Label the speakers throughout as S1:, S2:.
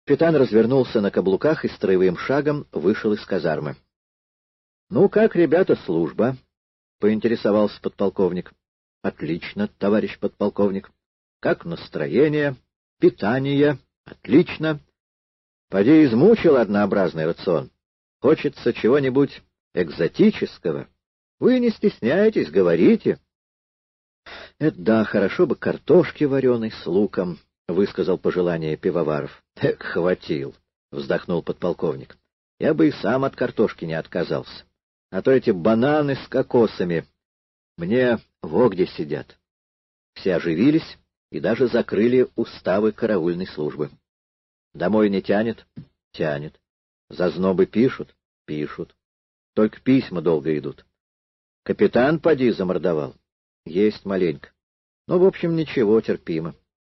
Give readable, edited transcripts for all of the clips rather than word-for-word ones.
S1: Капитан развернулся на каблуках и строевым шагом вышел из казармы. — Ну, как, ребята, служба? — поинтересовался подполковник. — Отлично, товарищ подполковник. — Как настроение? Питание? Отлично. Поди, измучил однообразный рацион. Хочется чего-нибудь экзотического. Вы не стесняйтесь, говорите. — Это да, хорошо бы картошки вареной с луком, — высказал пожелание пивоваров. — Эх, хватил, — вздохнул подполковник. — Я бы и сам от картошки не отказался. А то эти бананы с кокосами мне во где сидят. Все оживились и даже закрыли уставы караульной службы. Домой не тянет? Тянет. Зазнобы пишут? Пишут. Только письма долго идут. Капитан, поди, замордовал. Есть маленько. Ну, в общем, ничего, терпимо.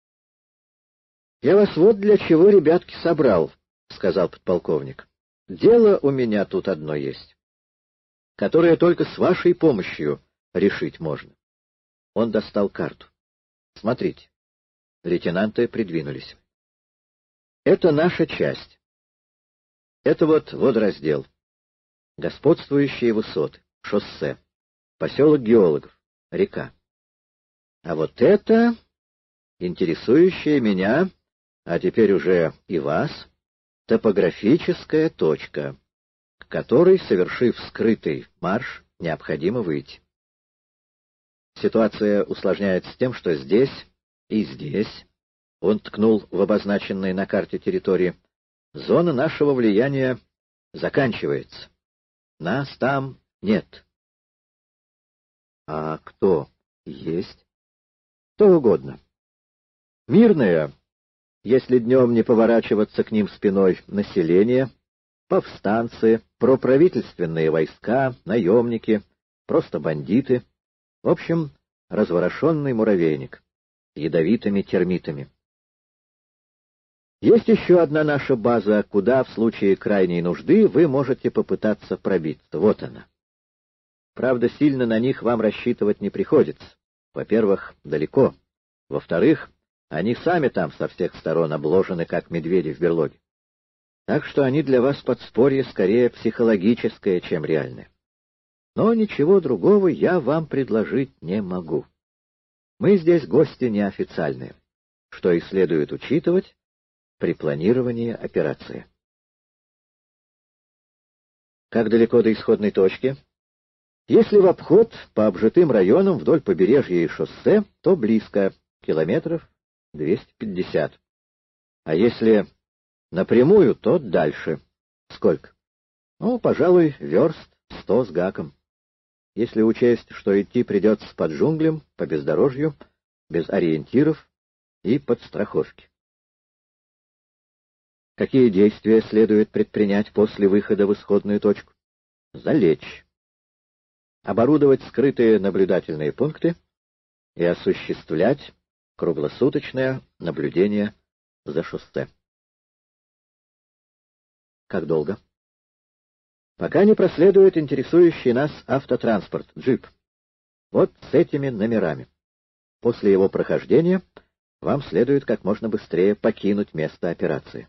S1: Я вас вот для чего, ребятки, собрал, — сказал подполковник. Дело у меня тут одно есть, которое только с вашей помощью решить можно. Он достал карту. Смотрите. Лейтенанты придвинулись. Это наша часть. Это вот водораздел. Господствующие высоты, шоссе, поселок геологов, река. А вот это, интересующая меня, а теперь уже и вас, топографическая точка, к которой, совершив скрытый марш, необходимо выйти. Ситуация усложняется тем, что здесь и здесь, он ткнул в обозначенные на карте территории, зона нашего влияния заканчивается. Нас там нет. А кто есть? Кто угодно. Мирное, если днем не поворачиваться к ним спиной, население, повстанцы, проправительственные войска, наемники, просто бандиты. В общем, разворошенный муравейник с ядовитыми термитами. Есть еще одна наша база, куда в случае крайней нужды вы можете попытаться пробиться. Вот она. Правда, сильно на них вам рассчитывать не приходится. Во-первых, далеко. Во-вторых, они сами там со всех сторон обложены, как медведи в берлоге. Так что они для вас подспорье скорее психологическое, чем реальное. Но ничего другого я вам предложить не могу. Мы здесь гости неофициальные, что и следует учитывать при планировании операции. Как далеко до исходной точки? Если в обход по обжитым районам вдоль побережья и шоссе, то близко, километров 250. А если напрямую, то дальше. Сколько? Ну, пожалуй, верст 100 с гаком. Если учесть, что идти придется под джунглям, по бездорожью, без ориентиров и подстраховки. Какие действия следует предпринять после выхода в исходную точку? Залечь. Оборудовать скрытые наблюдательные пункты и осуществлять круглосуточное наблюдение за шоссе. Как долго? Пока не проследует интересующий нас автотранспорт, джип. Вот с этими номерами. После его прохождения вам следует как можно быстрее покинуть место операции.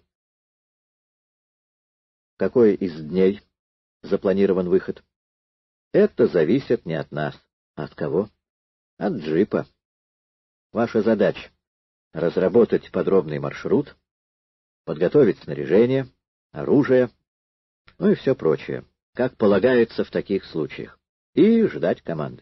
S1: Какой из дней запланирован выход? Это зависит не от нас. А от кого? От джипа. Ваша задача — разработать подробный маршрут, подготовить снаряжение, оружие, ну и все прочее, как полагается в таких случаях, и ждать команды.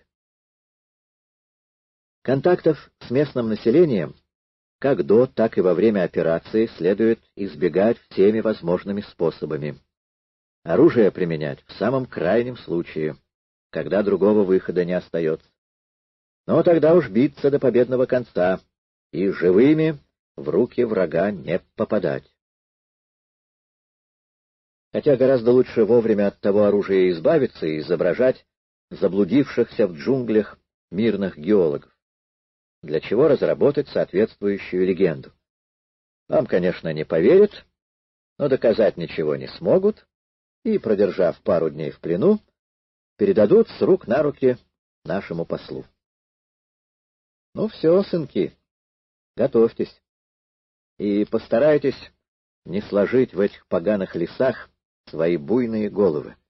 S1: Контактов с местным населением как до, так и во время операции следует избегать всеми возможными способами. Оружие применять в самом крайнем случае, когда другого выхода не остается. Но тогда уж биться до победного конца и живыми в руки врага не попадать. Хотя гораздо лучше вовремя от того оружия избавиться и изображать заблудившихся в джунглях мирных геологов, для чего разработать соответствующую легенду. Вам, конечно, не поверят, но доказать ничего не смогут, и, продержав пару дней в плену, передадут с рук на руки нашему послу. Ну все, сынки, готовьтесь и постарайтесь не сложить в этих поганых лесах свои буйные головы.